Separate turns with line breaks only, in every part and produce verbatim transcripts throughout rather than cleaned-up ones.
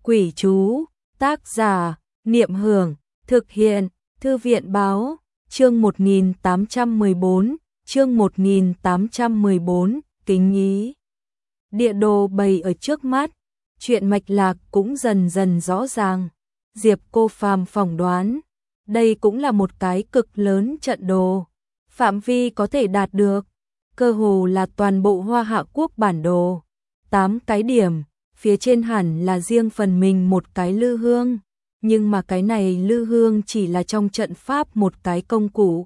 Quỷ chú, tác giả, Niệm Hưởng, thực hiện, Thư viện Báo, chương một nghìn tám trăm mười bốn, chương một nghìn tám trăm mười bốn, kính ý. Địa đồ bày ở trước mắt, chuyện mạch lạc cũng dần dần rõ ràng. Diệp Cô Phàm phỏng đoán, đây cũng là một cái cực lớn trận đồ, phạm vi có thể đạt được, cơ hồ là toàn bộ Hoa Hạ Quốc bản đồ. Tám cái điểm, phía trên hẳn là riêng phần mình một cái lư hương, nhưng mà cái này lư hương chỉ là trong trận pháp một cái công cụ,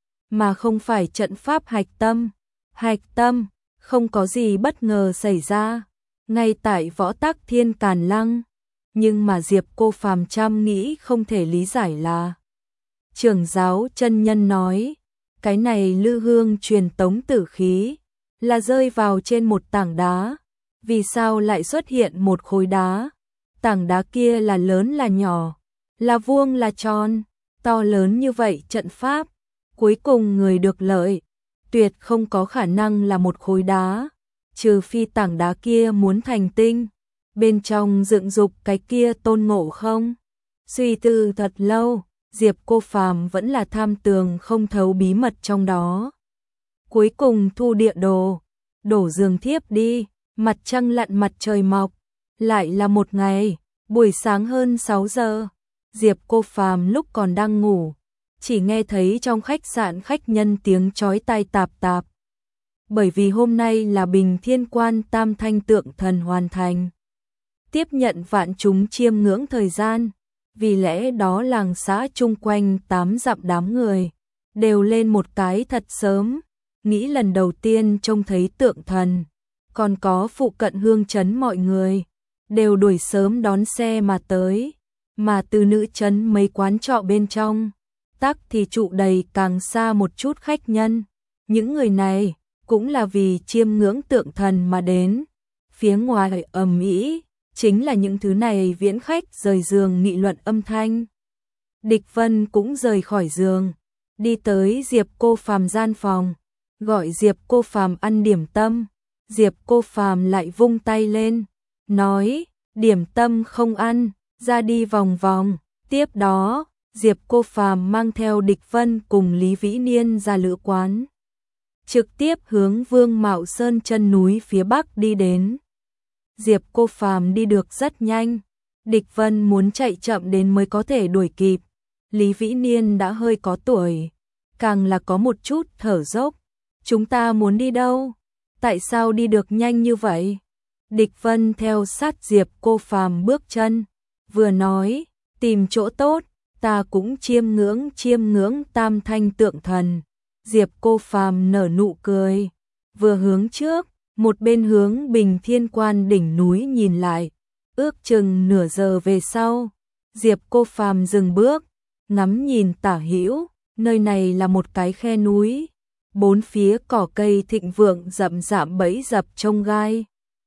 mà không phải trận pháp hạch tâm. Hạch tâm, không có gì bất ngờ xảy ra, ngay tại Võ Tắc Thiên Càn Lăng, nhưng mà Diệp Cô Phàm chăm nghĩ không thể lý giải là trưởng giáo chân nhân nói, cái này lư hương truyền tống tử khí, là rơi vào trên một tảng đá. Vì sao lại xuất hiện một khối đá? Tảng đá kia là lớn là nhỏ, là vuông là tròn, to lớn như vậy trận pháp, cuối cùng người được lợi, tuyệt không có khả năng là một khối đá, trừ phi tảng đá kia muốn thành tinh, bên trong dựng dục cái kia tôn ngộ không. Suy tư thật lâu, Diệp Cô Phàm vẫn là tham tường không thấu bí mật trong đó. Cuối cùng thu địa đồ, đổ giường thiếp đi. Mặt trăng lặn mặt trời mọc, lại là một ngày, buổi sáng hơn sáu giờ, Diệp Cô Phàm lúc còn đang ngủ, chỉ nghe thấy trong khách sạn khách nhân tiếng chói tai tạp tạp. Bởi vì hôm nay là Bình Thiên Quan Tam Thanh Tượng Thần hoàn thành, tiếp nhận vạn chúng chiêm ngưỡng thời gian, vì lẽ đó làng xã chung quanh tám dặm đám người, đều lên một cái thật sớm, nghĩ lần đầu tiên trông thấy tượng thần. Còn có phụ cận hương trấn mọi người, đều đuổi sớm đón xe mà tới, mà từ nữ trấn mấy quán trọ bên trong, tắc thì trụ đầy càng xa một chút khách nhân. Những người này, cũng là vì chiêm ngưỡng tượng thần mà đến. Phía ngoài ầm ĩ, chính là những thứ này viễn khách rời giường nghị luận âm thanh. Địch Vân cũng rời khỏi giường, đi tới Diệp Cô Phàm gian phòng, gọi Diệp Cô Phàm ăn điểm tâm. Diệp Cô Phàm lại vung tay lên, nói, điểm tâm không ăn, ra đi vòng vòng. Tiếp đó, Diệp Cô Phàm mang theo Địch Vân cùng Lý Vĩ Niên ra lữ quán, trực tiếp hướng Vương Mạo Sơn chân núi phía bắc đi đến. Diệp Cô Phàm đi được rất nhanh, Địch Vân muốn chạy chậm đến mới có thể đuổi kịp. Lý Vĩ Niên đã hơi có tuổi, càng là có một chút thở dốc. Chúng ta muốn đi đâu? Tại sao đi được nhanh như vậy? Địch Vân theo sát Diệp Cô Phàm bước chân, vừa nói, tìm chỗ tốt, ta cũng chiêm ngưỡng chiêm ngưỡng Tam Thanh Tượng Thần. Diệp Cô Phàm nở nụ cười, vừa hướng trước, một bên hướng Bình Thiên Quan đỉnh núi nhìn lại. Ước chừng nửa giờ về sau, Diệp Cô Phàm dừng bước, ngắm nhìn tả hữu, nơi này là một cái khe núi. Bốn phía cỏ cây thịnh vượng rậm rạp bẫy dập trông gai,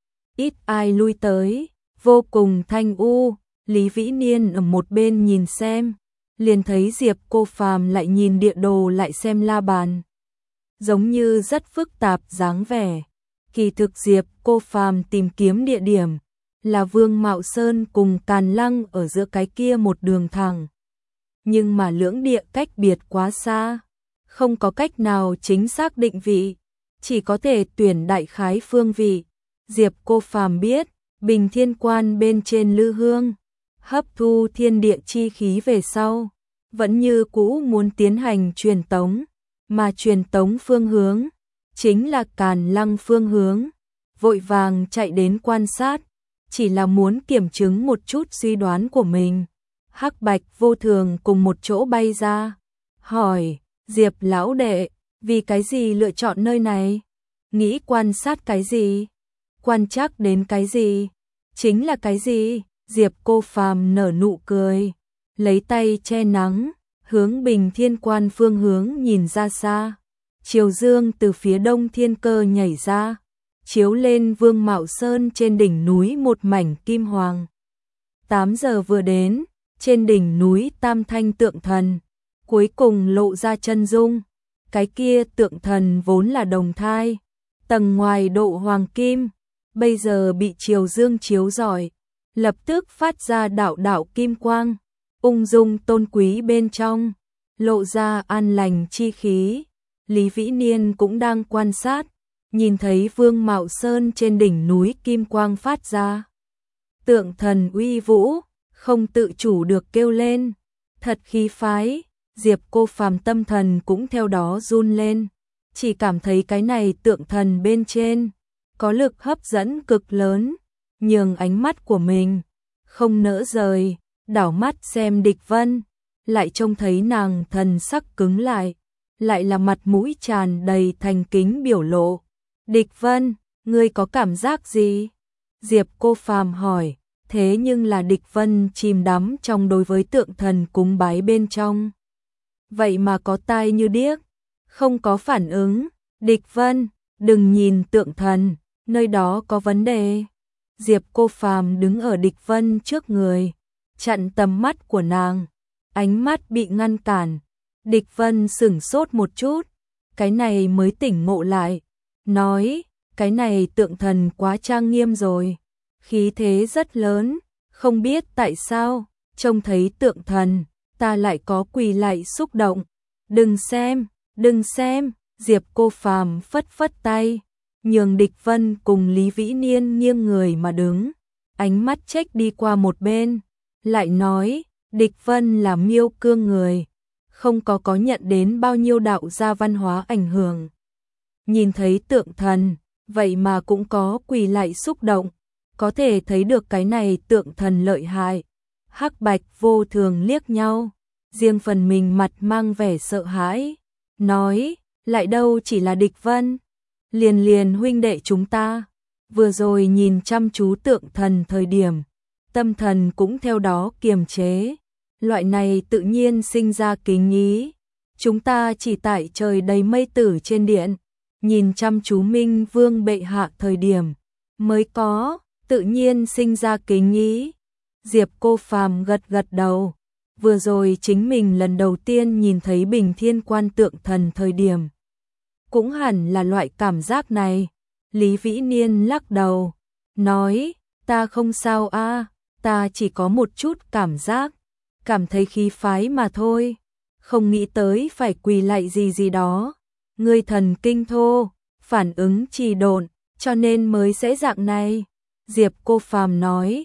ít ai lui tới, vô cùng thanh u. Lý Vĩ Niên ở một bên nhìn xem, liền thấy Diệp Cô Phàm lại nhìn địa đồ lại xem la bàn, giống như rất phức tạp dáng vẻ. Kỳ thực Diệp Cô Phàm tìm kiếm địa điểm là Vương Mạo Sơn cùng Càn Lăng ở giữa cái kia một đường thẳng, nhưng mà lưỡng địa cách biệt quá xa, không có cách nào chính xác định vị, chỉ có thể tuyển đại khái phương vị. Diệp Cô Phàm biết, Bình Thiên Quan bên trên lư hương, hấp thu thiên địa chi khí về sau, vẫn như cũ muốn tiến hành truyền tống, mà truyền tống phương hướng, chính là Càn Lăng phương hướng. Vội vàng chạy đến quan sát, chỉ là muốn kiểm chứng một chút suy đoán của mình. Hắc Bạch Vô Thường cùng một chỗ bay ra, hỏi, Diệp lão đệ, vì cái gì lựa chọn nơi này? Nghĩ quan sát cái gì? Quan trắc đến cái gì? Chính là cái gì? Diệp Cô Phàm nở nụ cười, lấy tay che nắng, hướng Bình Thiên Quan phương hướng nhìn ra xa. Chiều dương từ phía đông thiên cơ nhảy ra, chiếu lên Vương Mạo Sơn trên đỉnh núi một mảnh kim hoàng. Tám giờ vừa đến, trên đỉnh núi Tam Thanh Tượng Thần cuối cùng lộ ra chân dung. Cái kia tượng thần vốn là đồng thai, tầng ngoài độ hoàng kim, bây giờ bị chiều dương chiếu rọi, lập tức phát ra đạo đạo kim quang, ung dung tôn quý bên trong, lộ ra an lành chi khí. Lý Vĩ Niên cũng đang quan sát, nhìn thấy Vương Mạo Sơn trên đỉnh núi kim quang phát ra. Tượng thần uy vũ, không tự chủ được kêu lên, thật khí phái. Diệp Cô Phàm tâm thần cũng theo đó run lên, chỉ cảm thấy cái này tượng thần bên trên có lực hấp dẫn cực lớn, nhường ánh mắt của mình không nỡ rời, đảo mắt xem Địch Vân, lại trông thấy nàng thần sắc cứng lại, lại là mặt mũi tràn đầy thành kính biểu lộ. Địch Vân, ngươi có cảm giác gì? Diệp Cô Phàm hỏi, thế nhưng là Địch Vân chìm đắm trong đối với tượng thần cúng bái bên trong. Vậy mà có tai như điếc, không có phản ứng. Địch Vân, đừng nhìn tượng thần, nơi đó có vấn đề. Diệp Cô Phàm đứng ở Địch Vân trước người, chặn tầm mắt của nàng, ánh mắt bị ngăn cản. Địch Vân sửng sốt một chút, cái này mới tỉnh ngộ lại, nói, cái này tượng thần quá trang nghiêm rồi, khí thế rất lớn, không biết tại sao, trông thấy tượng thần, ta lại có quỳ lạy xúc động. Đừng xem, đừng xem, Diệp Cô Phàm phất phất tay, nhường Địch Vân cùng Lý Vĩ Niên nghiêng người mà đứng, ánh mắt trách đi qua một bên, lại nói, Địch Vân là Miêu Cương người, không có có nhận đến bao nhiêu đạo gia văn hóa ảnh hưởng. Nhìn thấy tượng thần, vậy mà cũng có quỳ lạy xúc động, có thể thấy được cái này tượng thần lợi hại. Hắc Bạch Vô Thường liếc nhau, riêng phần mình mặt mang vẻ sợ hãi, nói, lại đâu chỉ là Địch Vân, liền liền huynh đệ chúng ta, vừa rồi nhìn chăm chú tượng thần thời điểm, tâm thần cũng theo đó kiềm chế, loại này tự nhiên sinh ra kính ý, chúng ta chỉ tại trời đầy mây tử trên điện, nhìn chăm chú Minh Vương bệ hạ thời điểm, mới có, tự nhiên sinh ra kính ý. Diệp Cô Phàm gật gật đầu, vừa rồi chính mình lần đầu tiên nhìn thấy Bình Thiên Quan tượng thần thời điểm, cũng hẳn là loại cảm giác này. Lý Vĩ Niên lắc đầu, nói, ta không sao a, ta chỉ có một chút cảm giác, cảm thấy khí phái mà thôi, không nghĩ tới phải quỳ lạy gì gì đó. Ngươi thần kinh thô, phản ứng trì độn, cho nên mới sẽ dạng này. Diệp Cô Phàm nói,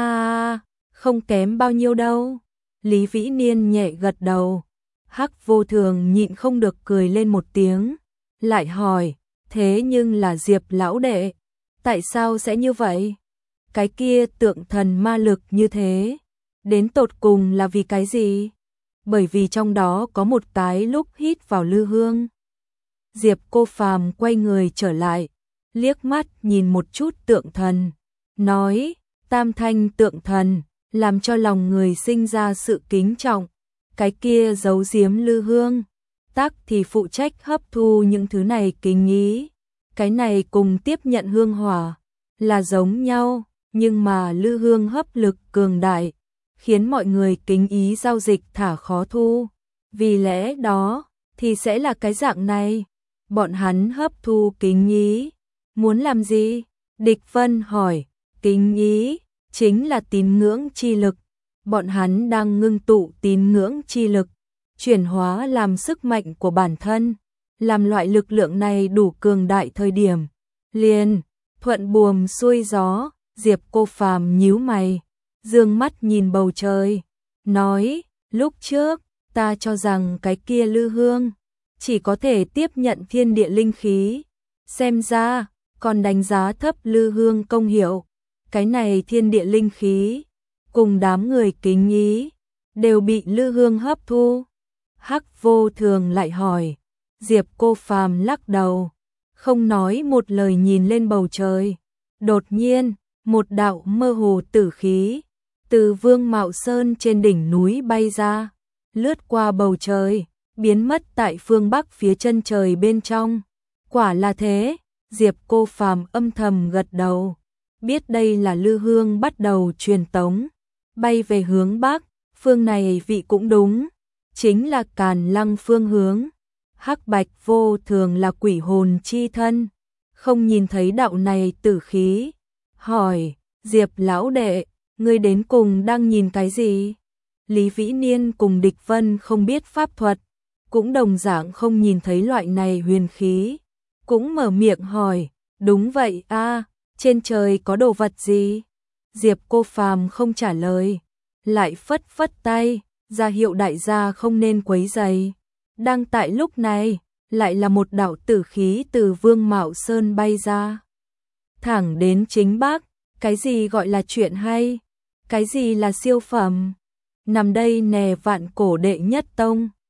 a, không kém bao nhiêu đâu. Lý Vĩ Niên nhẹ gật đầu. Hắc Vô Thường nhịn không được cười lên một tiếng, lại hỏi, thế nhưng là Diệp lão đệ, tại sao sẽ như vậy? Cái kia tượng thần ma lực như thế, đến tột cùng là vì cái gì? Bởi vì trong đó có một cái lúc hít vào lư hương. Diệp Cô Phàm quay người trở lại, liếc mắt nhìn một chút tượng thần, nói, tam thanh tượng thần, làm cho lòng người sinh ra sự kính trọng, cái kia giấu giếm lư hương, tác thì phụ trách hấp thu những thứ này kính ý, cái này cùng tiếp nhận hương hỏa, là giống nhau, nhưng mà lư hương hấp lực cường đại, khiến mọi người kính ý giao dịch thả khó thu, vì lẽ đó, thì sẽ là cái dạng này, bọn hắn hấp thu kính ý, muốn làm gì? Địch Vân hỏi, kính ý, chính là tín ngưỡng chi lực, bọn hắn đang ngưng tụ tín ngưỡng chi lực, chuyển hóa làm sức mạnh của bản thân, làm loại lực lượng này đủ cường đại thời điểm, liền, thuận buồm xuôi gió. Diệp Cô Phàm nhíu mày, dương mắt nhìn bầu trời, nói, lúc trước, ta cho rằng cái kia lư hương, chỉ có thể tiếp nhận thiên địa linh khí, xem ra, còn đánh giá thấp lư hương công hiệu, cái này thiên địa linh khí, cùng đám người kính ý, đều bị lư hương hấp thu. Hắc Vô Thường lại hỏi, Diệp Cô Phàm lắc đầu, không nói một lời nhìn lên bầu trời, đột nhiên, một đạo mơ hồ tử khí, từ Vương Mạo Sơn trên đỉnh núi bay ra, lướt qua bầu trời, biến mất tại phương bắc phía chân trời bên trong. Quả là thế, Diệp Cô Phàm âm thầm gật đầu, biết đây là lư hương bắt đầu truyền tống, bay về hướng bắc, phương này vị cũng đúng, chính là Càn Lăng phương hướng. Hắc Bạch Vô Thường là quỷ hồn chi thân, không nhìn thấy đạo này tử khí, hỏi, Diệp lão đệ, Ngươi đến cùng đang nhìn cái gì? Lý Vĩ Niên cùng Địch Vân không biết pháp thuật, cũng đồng dạng không nhìn thấy loại này huyền khí, cũng mở miệng hỏi, đúng vậy a, trên trời có đồ vật gì? Diệp Cô Phàm không trả lời, lại phất phất tay, ra hiệu đại gia không nên quấy rầy. Đang tại lúc này, lại là một đạo tử khí từ Vương Mạo Sơn bay ra, thẳng đến chính Bác. Cái gì gọi là chuyện hay? Cái gì là siêu phẩm? Nằm đây nè, Vạn Cổ đệ nhất tông,